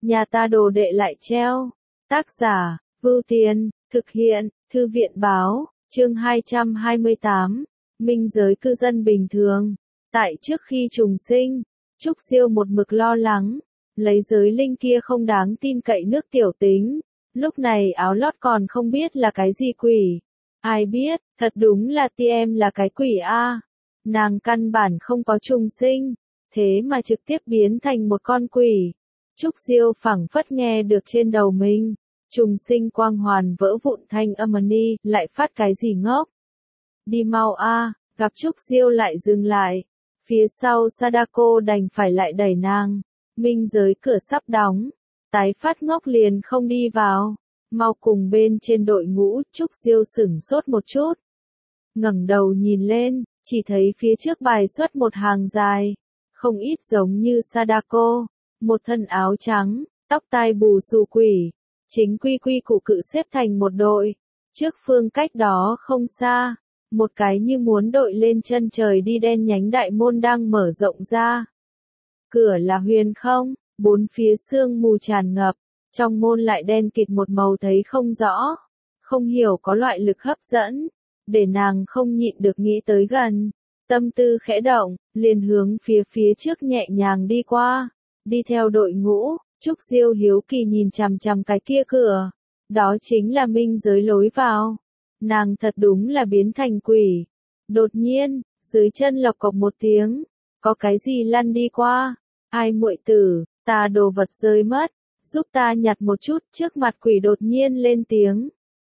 nhà ta đồ đệ lại treo. Tác giả, Vưu Tiên, thực hiện, Thư viện Báo, chương 228, Minh giới cư dân bình thường. Tại trước khi trùng sinh, Trúc Diêu một mực lo lắng, lấy giới linh kia không đáng tin cậy nước tiểu tính. Lúc này áo lót còn không biết là cái gì quỷ. Ai biết, thật đúng là TM là cái quỷ a. Nàng căn bản không có trùng sinh, thế mà trực tiếp biến thành một con quỷ. Trúc Diêu phảng phất nghe được trên đầu mình, trùng sinh quang hoàn vỡ vụn thanh âm ni, lại phát cái gì ngốc. Đi mau a, gặp Trúc Diêu lại dừng lại. Phía sau Sadako đành phải lại đẩy nàng. Minh giới cửa sắp đóng, tái phát ngốc liền không đi vào. Mau cùng bên trên đội ngũ. Trúc Diêu sửng sốt một chút. Ngẩng đầu nhìn lên, chỉ thấy phía trước bài xuất một hàng dài, không ít giống như Sadako, một thân áo trắng, tóc tai bù xù quỷ, chính quy quy cụ cự xếp thành một đội. Trước phương cách đó không xa, một cái như muốn đội lên chân trời đi đen nhánh đại môn đang mở rộng ra. Cửa là huyền không, bốn phía sương mù tràn ngập, trong môn lại đen kịt một màu thấy không rõ, không hiểu có loại lực hấp dẫn, để nàng không nhịn được nghĩ tới gần. Tâm tư khẽ động, liền hướng phía trước nhẹ nhàng đi qua, đi theo đội ngũ. Trúc Diêu hiếu kỳ nhìn chằm chằm cái kia cửa, đó chính là minh giới lối vào. Nàng thật đúng là biến thành quỷ. Đột nhiên, dưới chân lộc cộc một tiếng, có cái gì lăn đi qua. Ai muội tử, ta đồ vật rơi mất, giúp ta nhặt một chút. Trước mặt quỷ đột nhiên lên tiếng.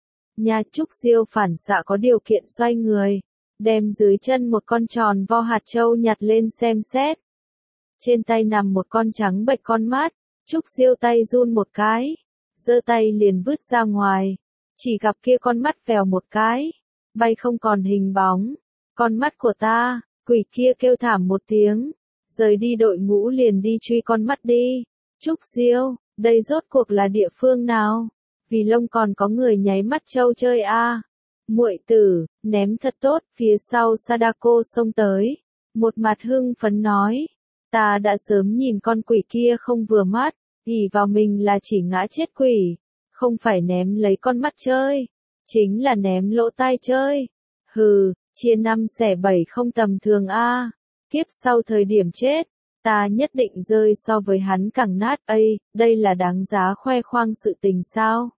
Nhà Trúc Diêu phản xạ có điều kiện xoay người, đem dưới chân một con tròn vo hạt châu nhặt lên xem xét. Trên tay nằm một con trắng bệch con mắt. Trúc Diêu tay run một cái, giơ tay liền vứt ra ngoài, chỉ gặp kia con mắt vèo một cái, bay không còn hình bóng. Con mắt của ta, quỷ kia kêu thảm một tiếng, rời đi đội ngũ liền đi truy con mắt đi. Trúc Diêu, đây rốt cuộc là địa phương nào? Vì lông còn có người nháy mắt châu chơi a. Muội tử, ném thật tốt. Phía sau Sadako xông tới, một mặt hưng phấn nói, ta đã sớm nhìn con quỷ kia không vừa mắt, ỷ vào mình là chỉ ngã chết quỷ, không phải ném lấy con mắt chơi, chính là ném lỗ tai chơi. Hừ, chia 5 xẻ 7 không tầm thường a. Kiếp sau thời điểm chết, ta nhất định rơi so với hắn càng nát. Đây là đáng giá khoe khoang sự tình sao?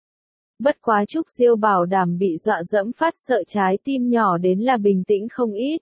Bất quá Trúc Diêu bảo đảm bị dọa dẫm phát sợ trái tim nhỏ đến là bình tĩnh không ít.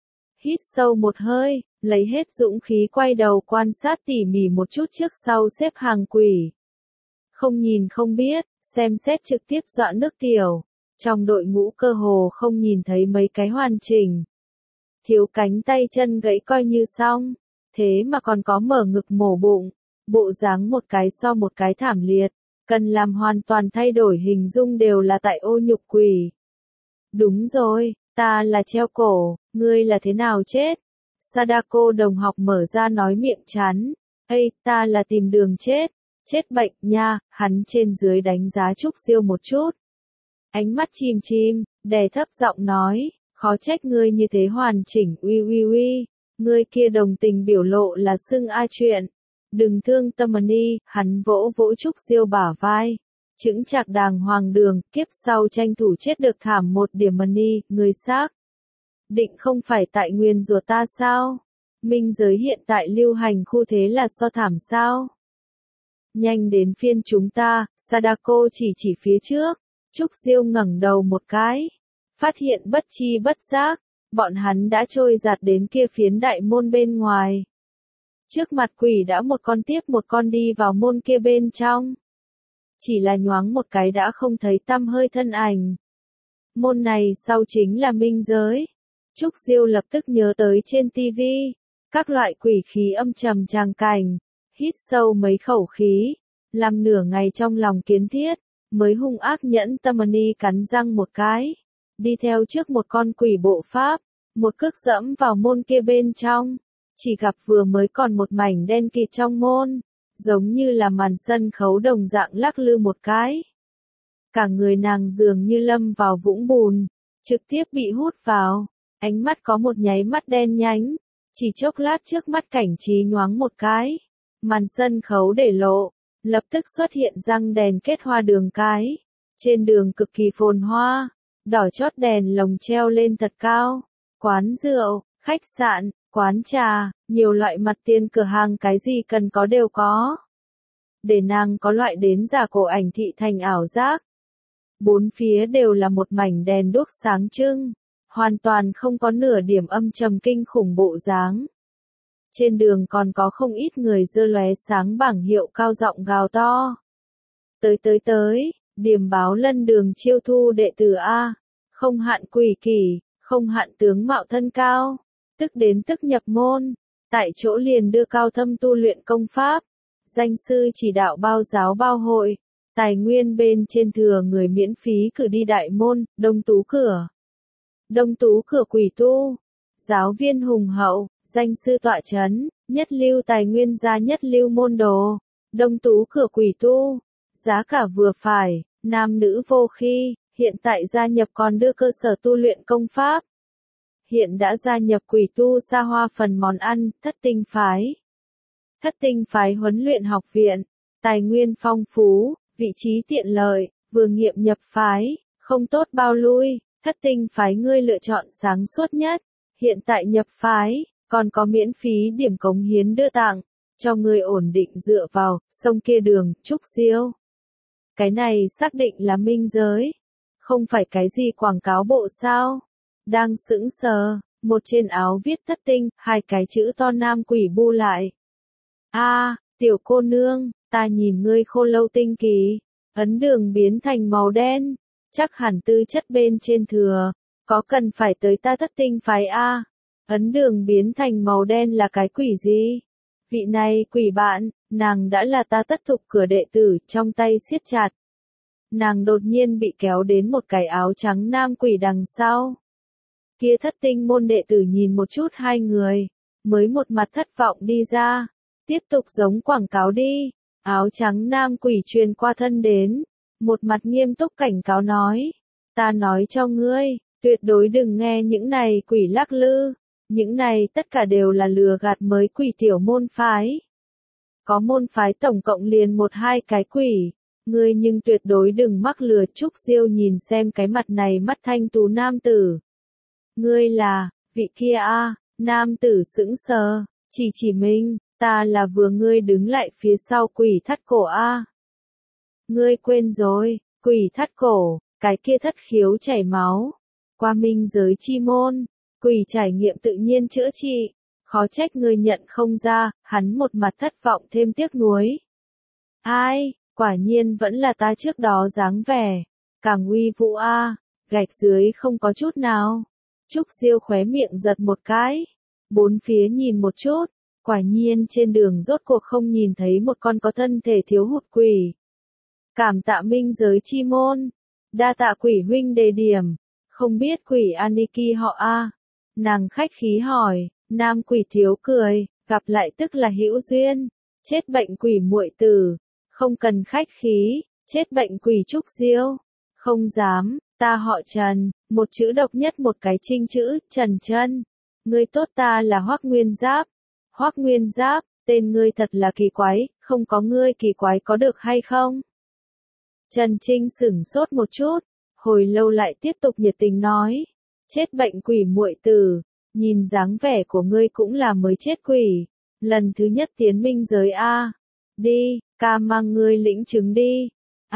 Hít sâu một hơi, lấy hết dũng khí quay đầu quan sát tỉ mỉ một chút trước sau xếp hàng quỷ. Không nhìn không biết, xem xét trực tiếp dọa nước tiểu. Trong đội ngũ cơ hồ không nhìn thấy mấy cái hoàn chỉnh. Thiếu cánh tay chân gãy coi như xong, thế mà còn có mở ngực mổ bụng, bộ dáng một cái so một cái thảm liệt, cần làm hoàn toàn thay đổi hình dung đều là tại ô nhục quỷ. Đúng rồi, ta là treo cổ, ngươi là thế nào chết? Sadako đồng học mở ra nói miệng chán, ta là tìm đường chết, chết bệnh nha. Hắn trên dưới đánh giá Trúc Diêu một chút. Ánh mắt chìm chìm, đè thấp giọng nói, khó trách ngươi như thế hoàn chỉnh. Uy, ngươi kia đồng tình biểu lộ là xưng a chuyện. Đừng thương tâm ni. Hắn vỗ vỗ Trúc Diêu bả vai, chững chạc đàng hoàng đường, kiếp sau tranh thủ chết được thảm một điểm ni. Ngươi xác định không phải tại nguyên rùa ta sao? Minh giới hiện tại lưu hành khu thế là so thảm sao? Nhanh đến phiên chúng ta. Sadako chỉ phía trước. Trúc Diêu ngẩng đầu một cái, phát hiện bất chi bất giác, bọn hắn đã trôi giạt đến kia phiến đại môn bên ngoài. Trước mặt quỷ đã một con tiếp một con đi vào môn kia bên trong. Chỉ là nhoáng một cái đã không thấy tăm hơi thân ảnh. Môn này sau chính là minh giới. Trúc Diêu lập tức nhớ tới trên TV, các loại quỷ khí âm trầm tràng cảnh, hít sâu mấy khẩu khí, làm nửa ngày trong lòng kiến thiết, mới hung ác nhẫn tâm ni cắn răng một cái, đi theo trước một con quỷ bộ pháp, một cước dẫm vào môn kia bên trong, chỉ gặp vừa mới còn một mảnh đen kịt trong môn, giống như là màn sân khấu đồng dạng lắc lư một cái. Cả người nàng dường như lâm vào vũng bùn, trực tiếp bị hút vào, ánh mắt có một nháy mắt đen nhánh, chỉ chốc lát trước mắt cảnh trí nhoáng một cái, màn sân khấu để lộ, lập tức xuất hiện răng đèn kết hoa đường cái. Trên đường cực kỳ phồn hoa, đỏ chót đèn lồng treo lên thật cao. Quán rượu, khách sạn, quán trà, nhiều loại mặt tiền cửa hàng cái gì cần có đều có. Để nàng có loại đến giả cổ ảnh thị thành ảo giác. Bốn phía đều là một mảnh đèn đuốc sáng trưng, hoàn toàn không có nửa điểm âm trầm kinh khủng bộ dáng. Trên đường còn có không ít người giơ lóe sáng bảng hiệu cao giọng gào to. Tới, điểm báo lân đường chiêu thu đệ tử A, không hạn quỷ kỷ, không hạn tướng mạo thân cao, tức đến tức nhập môn, tại chỗ liền đưa cao thâm tu luyện công pháp, danh sư chỉ đạo bao giáo bao hội, tài nguyên bên trên thừa người miễn phí cử đi đại môn, đông tú cửa quỷ tu, giáo viên hùng hậu, danh sư tọa chấn, nhất lưu tài nguyên gia nhất lưu môn đồ, đông tú cửa quỷ tu, giá cả vừa phải, nam nữ vô khi, hiện tại gia nhập còn đưa cơ sở tu luyện công pháp. Hiện đã gia nhập quỷ tu xa hoa phần món ăn, thất tinh phái. Thất tinh phái huấn luyện học viện, tài nguyên phong phú, vị trí tiện lợi, vừa nghiệm nhập phái, không tốt bao lui, thất tinh phái ngươi lựa chọn sáng suốt nhất. Hiện tại nhập phái, còn có miễn phí điểm cống hiến đưa tặng, cho ngươi ổn định dựa vào, sông kia đường, trúc diêu. Cái này xác định là minh giới, không phải cái gì quảng cáo bộ sao. Đang sững sờ, một trên áo viết thất tinh, hai cái chữ to nam quỷ bu lại. Tiểu cô nương, ta nhìn ngươi khô lâu tinh kỳ, ấn đường biến thành màu đen, chắc hẳn tư chất bên trên thừa, có cần phải tới ta thất tinh phái A. Ấn đường biến thành màu đen là cái quỷ gì? Vị này quỷ bạn, nàng đã là ta tất thục cửa đệ tử, trong tay siết chặt. Nàng đột nhiên bị kéo đến một cái áo trắng nam quỷ đằng sau. Kia thất tinh môn đệ tử nhìn một chút hai người, mới một mặt thất vọng đi ra. Tiếp tục giống quảng cáo đi. Áo trắng nam quỷ truyền qua thân đến, một mặt nghiêm túc cảnh cáo nói. Ta nói cho ngươi, tuyệt đối đừng nghe những này quỷ lắc lư. Những này tất cả đều là lừa gạt mới quỷ tiểu môn phái. Có môn phái tổng cộng liền một hai cái quỷ. Ngươi nhưng tuyệt đối đừng mắc lừa. Trúc Diêu nhìn xem cái mặt này mắt thanh tú nam tử. Ngươi là, vị kia a. Nam tử sững sờ, chỉ mình, ta là vừa ngươi đứng lại phía sau quỷ thắt cổ a. Ngươi quên rồi, quỷ thắt cổ, cái kia thất khiếu chảy máu. Qua minh giới chi môn, quỷ trải nghiệm tự nhiên chữa trị. Khó trách ngươi nhận không ra, hắn một mặt thất vọng thêm tiếc nuối. Ai, quả nhiên vẫn là ta trước đó dáng vẻ. Càng uy vũ a, gạch dưới không có chút nào. Trúc Diêu khóe miệng giật một cái. Bốn phía nhìn một chút. Quả nhiên trên đường rốt cuộc không nhìn thấy một con có thân thể thiếu hụt quỷ. Cảm tạ minh giới chi môn. Đa tạ quỷ huynh đề điểm. Không biết quỷ Aniki họ a. Nàng khách khí hỏi. Nam quỷ thiếu cười. Gặp lại tức là hữu duyên. Chết bệnh quỷ muội tử. Không cần khách khí. Chết bệnh quỷ Trúc Diêu. Không dám. Ta họ Trần. Một chữ độc nhất một cái trinh chữ. Trần Chân. Ngươi tốt, ta là Hoắc Nguyên Giáp. Hoắc Nguyên Giáp, tên ngươi thật là kỳ quái, không có ngươi kỳ quái có được hay không? Trần Trinh sửng sốt một chút, hồi lâu lại tiếp tục nhiệt tình nói. Chết bệnh quỷ muội tử, nhìn dáng vẻ của ngươi cũng là mới chết quỷ. Lần thứ nhất tiến minh giới a. Đi, ca mang ngươi lĩnh chứng đi.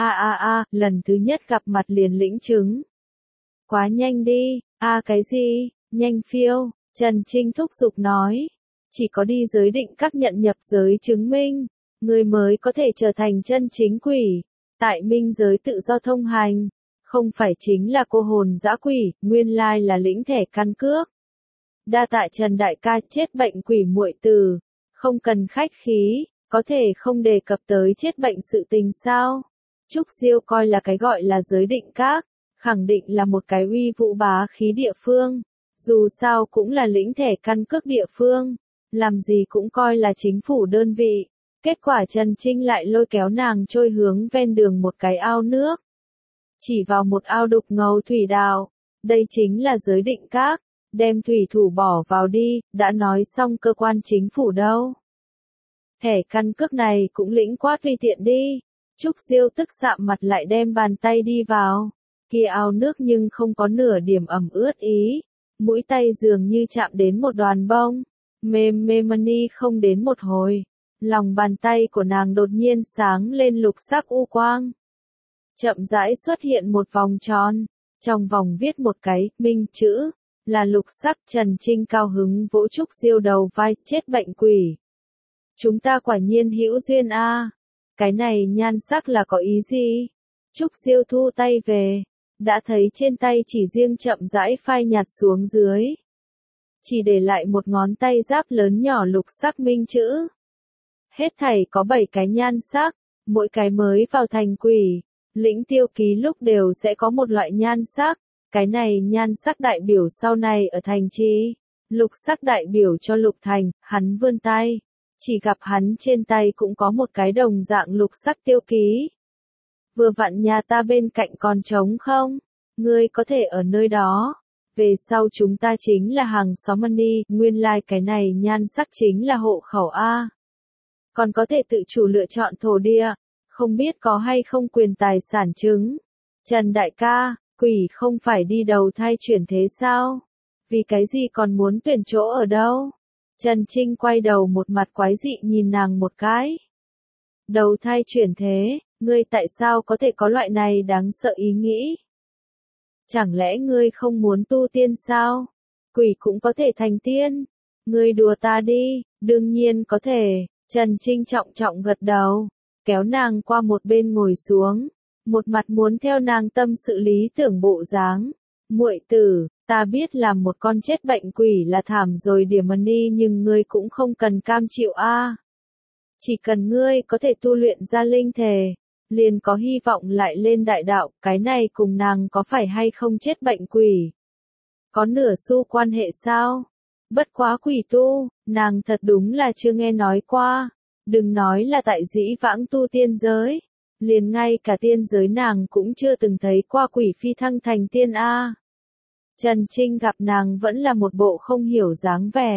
Lần thứ nhất gặp mặt liền lĩnh chứng. Quá nhanh đi, cái gì, nhanh phiêu, Trần Trinh thúc giục nói. Chỉ có đi giới định các nhận nhập giới chứng minh, người mới có thể trở thành chân chính quỷ. Tại minh giới tự do thông hành, không phải chính là cô hồn dã quỷ, nguyên lai là lĩnh thẻ căn cước. Đa tạ Trần đại ca, chết bệnh quỷ muội tử, không cần khách khí, có thể không đề cập tới chết bệnh sự tình sao? Trúc Diêu coi là cái gọi là giới định các, khẳng định là một cái uy vũ bá khí địa phương, dù sao cũng là lĩnh thẻ căn cước địa phương. Làm gì cũng coi là chính phủ đơn vị. Kết quả Trần Trinh lại lôi kéo nàng trôi hướng ven đường một cái ao nước. Chỉ vào một ao đục ngầu thủy đạo. Đây chính là giới định các. Đem thủy thủ bỏ vào đi, đã nói xong cơ quan chính phủ đâu. Thẻ căn cước này cũng lĩnh quá tùy tiện đi. Trúc Diêu tức sạm mặt lại đem bàn tay đi vào. Kia ao nước nhưng không có nửa điểm ẩm ướt ý. Mũi tay dường như chạm đến một đoàn bông. Mềm mê mani không đến một hồi. Lòng bàn tay của nàng đột nhiên sáng lên lục sắc u quang. Chậm rãi xuất hiện một vòng tròn. Trong vòng viết một cái minh chữ. Là lục sắc. Trần Trinh cao hứng vỗ Trúc Diêu đầu vai, chết bệnh quỷ. Chúng ta quả nhiên hữu duyên a. Cái này nhan sắc là có ý gì? Trúc Diêu thu tay về. Đã thấy trên tay chỉ riêng chậm rãi phai nhạt xuống dưới. Chỉ để lại một ngón tay giáp lớn nhỏ lục sắc minh chữ. Hết thảy có 7 cái nhan sắc. Mỗi cái mới vào thành quỷ. Lĩnh tiêu ký lúc đều sẽ có một loại nhan sắc. Cái này nhan sắc đại biểu sau này ở thành trì. Lục sắc đại biểu cho lục thành. Hắn vươn tay. Chỉ gặp hắn trên tay cũng có một cái đồng dạng lục sắc tiêu ký. Vừa vặn nhà ta bên cạnh còn trống không? Ngươi có thể ở nơi đó. Về sau chúng ta chính là hàng xóm money, nguyên lai cái này nhan sắc chính là hộ khẩu A. Còn có thể tự chủ lựa chọn thổ địa, không biết có hay không quyền tài sản chứng. Trần đại ca, quỷ không phải đi đầu thai chuyển thế sao? Vì cái gì còn muốn tuyển chỗ ở đâu? Trần Trinh quay đầu một mặt quái dị nhìn nàng một cái. Đầu thai chuyển thế, ngươi tại sao có thể có loại này đáng sợ ý nghĩ? Chẳng lẽ ngươi không muốn tu tiên sao? Quỷ cũng có thể thành tiên. Ngươi đùa ta đi, đương nhiên có thể. Trần Trinh trọng trọng gật đầu, kéo nàng qua một bên ngồi xuống, một mặt muốn theo nàng tâm sự lý tưởng bộ dáng. Muội tử, ta biết làm một con chết bệnh quỷ là thảm rồi điểm money nhưng ngươi cũng không cần cam chịu a. Chỉ cần ngươi có thể tu luyện ra linh thể, liền có hy vọng lại lên đại đạo, cái này cùng nàng có phải hay không chết bệnh quỷ? Có nửa xu quan hệ sao? Bất quá quỷ tu, nàng thật đúng là chưa nghe nói qua. Đừng nói là tại dĩ vãng tu tiên giới. Liền ngay cả tiên giới nàng cũng chưa từng thấy qua quỷ phi thăng thành tiên A. Trần Trinh gặp nàng vẫn là một bộ không hiểu dáng vẻ.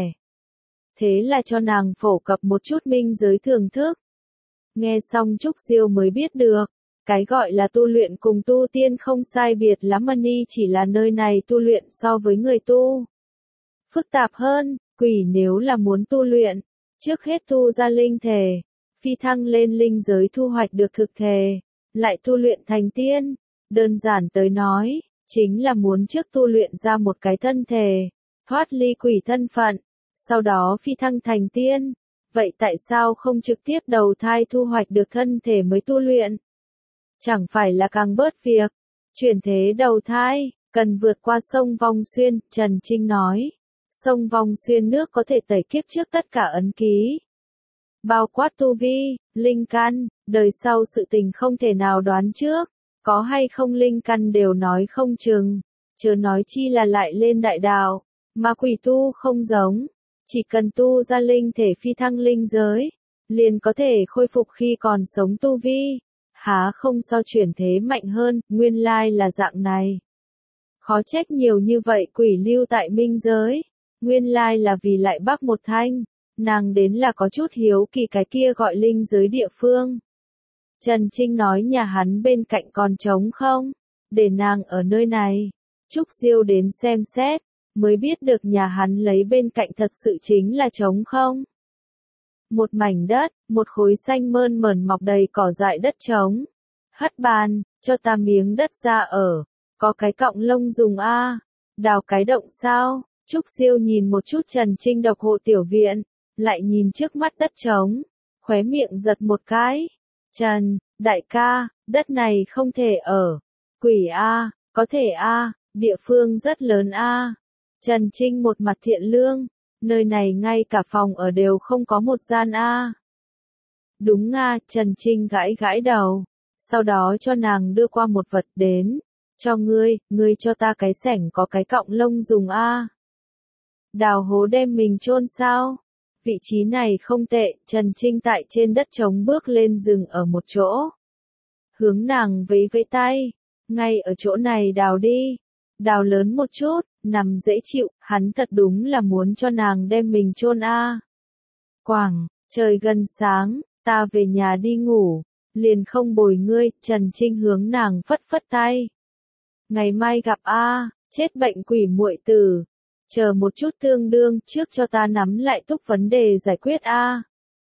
Thế là cho nàng phổ cập một chút minh giới thường thức. Nghe xong Trúc Diêu mới biết được. Cái gọi là tu luyện cùng tu tiên không sai biệt lắm money chỉ là nơi này tu luyện so với người tu. Phức tạp hơn, quỷ nếu là muốn tu luyện, trước hết tu ra linh thể, phi thăng lên linh giới thu hoạch được thực thể, lại tu luyện thành tiên. Đơn giản tới nói, chính là muốn trước tu luyện ra một cái thân thể, thoát ly quỷ thân phận, sau đó phi thăng thành tiên. Vậy tại sao không trực tiếp đầu thai thu hoạch được thân thể mới tu luyện? Chẳng phải là càng bớt việc, chuyển thế đầu thai, cần vượt qua sông Vong Xuyên, Trần Trinh nói. Sông Vong Xuyên nước có thể tẩy kiếp trước tất cả ấn ký. Bao quát tu vi, linh căn, đời sau sự tình không thể nào đoán trước. Có hay không linh căn đều nói không chừng. Chớ nói chi là lại lên đại đạo. Mà quỷ tu không giống. Chỉ cần tu ra linh thể phi thăng linh giới. Liền có thể khôi phục khi còn sống tu vi. Há không so chuyển thế mạnh hơn, nguyên lai là dạng này. Khó trách nhiều như vậy quỷ lưu tại minh giới. Nguyên lai là vì lại bắc một thanh. Nàng đến là có chút hiếu kỳ cái kia gọi linh giới địa phương. Trần Trinh nói nhà hắn bên cạnh còn trống không? Để nàng ở nơi này. Trúc Diêu đến xem xét, mới biết được nhà hắn lấy bên cạnh thật sự chính là trống không. Một mảnh đất, một khối xanh mơn mởn mọc đầy cỏ dại đất trống. Hất bàn, cho ta miếng đất ra ở. Có cái cọng lông dùng a. Đào cái động sao? Trúc Diêu nhìn một chút Trần Trinh độc hộ tiểu viện, lại nhìn trước mắt đất trống, khóe miệng giật một cái. Trần, đại ca, đất này không thể ở. Quỷ a, có thể a, địa phương rất lớn a. Trần Trinh một mặt thiện lương, nơi này ngay cả phòng ở đều không có một gian a. Đúng a, Trần Trinh gãi gãi đầu, sau đó cho nàng đưa qua một vật đến. Cho ngươi cho ta cái sẻng có cái cọng lông dùng a. Đào hố đem mình chôn sao? Vị trí này không tệ, Trần Trinh tại trên đất trống bước lên dừng ở một chỗ. Hướng nàng vẫy vẫy tay, ngay ở chỗ này đào đi. Đào lớn một chút, nằm dễ chịu, hắn thật đúng là muốn cho nàng đem mình chôn a. Quảng, Trời gần sáng, ta về nhà đi ngủ, liền không bồi ngươi, Trần Trinh hướng nàng phất phất tay. Ngày mai gặp a, chết bệnh quỷ muội tử. Chờ một chút tương đương trước cho ta nắm lại túc vấn đề giải quyết a.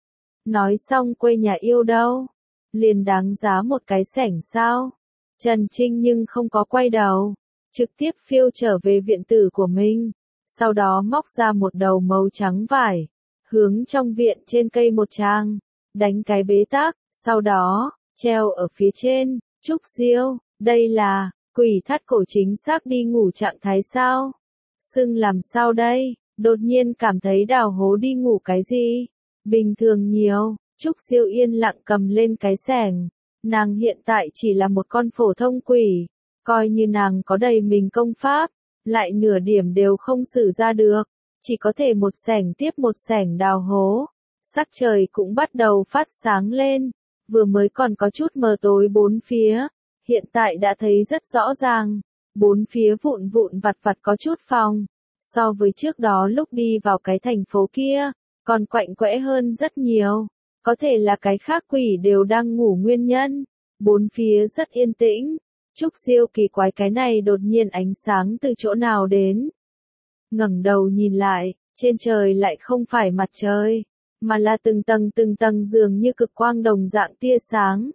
Nói xong quê nhà yêu đâu? Liền đáng giá một cái sảnh sao? Trần Trinh nhưng không có quay đầu, trực tiếp phiêu trở về viện tử của mình, sau đó móc ra một đầu màu trắng vải, hướng trong viện trên cây một trang, đánh cái bế tắc, sau đó, treo ở phía trên, Trúc Diêu, đây là, quỷ thắt cổ chính xác đi ngủ trạng thái sao? Sưng làm sao đây? Đột nhiên cảm thấy đào hố đi ngủ cái gì? Bình thường nhiều, Trúc Diêu yên lặng cầm lên cái xẻng. Nàng hiện tại chỉ là một con phổ thông quỷ, coi như nàng có đầy mình công pháp, lại nửa điểm đều không sử ra được, chỉ có thể một xẻng tiếp một xẻng đào hố. Sắc trời cũng bắt đầu phát sáng lên, vừa mới còn có chút mờ tối bốn phía, hiện tại đã thấy rất rõ ràng, bốn phía vụn vụn vặt vặt có chút phòng, so với trước đó lúc đi vào cái thành phố kia, còn quạnh quẽ hơn rất nhiều. Có thể là cái khác quỷ đều đang ngủ nguyên nhân. Bốn phía rất yên tĩnh. Trúc Diêu kỳ quái cái này đột nhiên ánh sáng từ chỗ nào đến. Ngẩng đầu nhìn lại, trên trời lại không phải mặt trời, mà là từng tầng dường như cực quang đồng dạng tia sáng.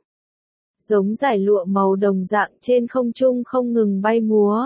Giống dải lụa màu đồng dạng trên không trung không ngừng bay múa.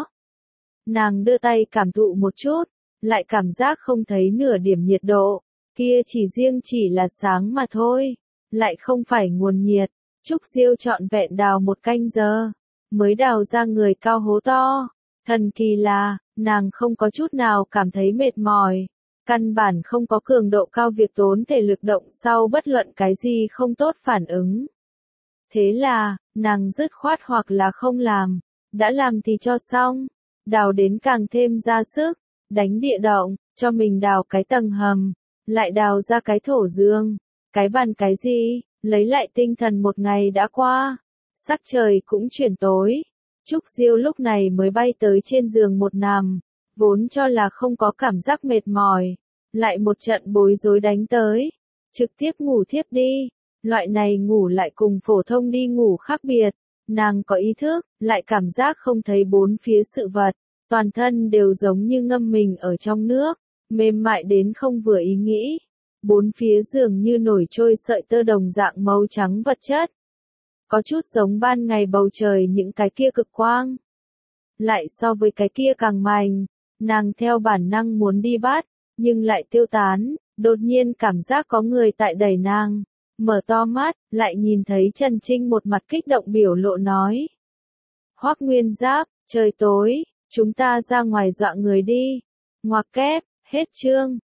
Nàng đưa tay cảm thụ một chút, lại cảm giác không thấy nửa điểm nhiệt độ. Kia chỉ là sáng mà thôi, lại không phải nguồn nhiệt. Trúc Diêu trọn vẹn đào một canh giờ, mới đào ra người cao hố to. Thần kỳ là, nàng không có chút nào cảm thấy mệt mỏi, căn bản không có cường độ cao việc tốn thể lực động sau bất luận cái gì không tốt phản ứng. Thế là, nàng dứt khoát hoặc là không làm, đã làm thì cho xong, đào đến càng thêm ra sức, đánh địa động, cho mình đào cái tầng hầm. Lại đào ra cái thổ dương, cái bàn cái gì, lấy lại tinh thần một ngày đã qua, sắc trời cũng chuyển tối. Trúc Diêu lúc này mới bay tới trên giường một nằm, vốn cho là không có cảm giác mệt mỏi, lại một trận bối rối đánh tới, trực tiếp ngủ thiếp đi. Loại này ngủ lại cùng phổ thông đi ngủ khác biệt, nàng có ý thức, lại cảm giác không thấy bốn phía sự vật, toàn thân đều giống như ngâm mình ở trong nước. Mềm mại đến không vừa ý nghĩ, bốn phía dường như nổi trôi sợi tơ đồng dạng màu trắng vật chất. Có chút giống ban ngày bầu trời những cái kia cực quang. Lại so với cái kia càng mạnh, nàng theo bản năng muốn đi bắt, nhưng lại tiêu tán, đột nhiên cảm giác có người tại đẩy nàng. Mở to mắt, lại nhìn thấy Trần Trinh một mặt kích động biểu lộ nói. Hoắc Nguyên Giáp, trời tối, chúng ta ra ngoài dọa người đi. Ngoặc kép. Hết chương.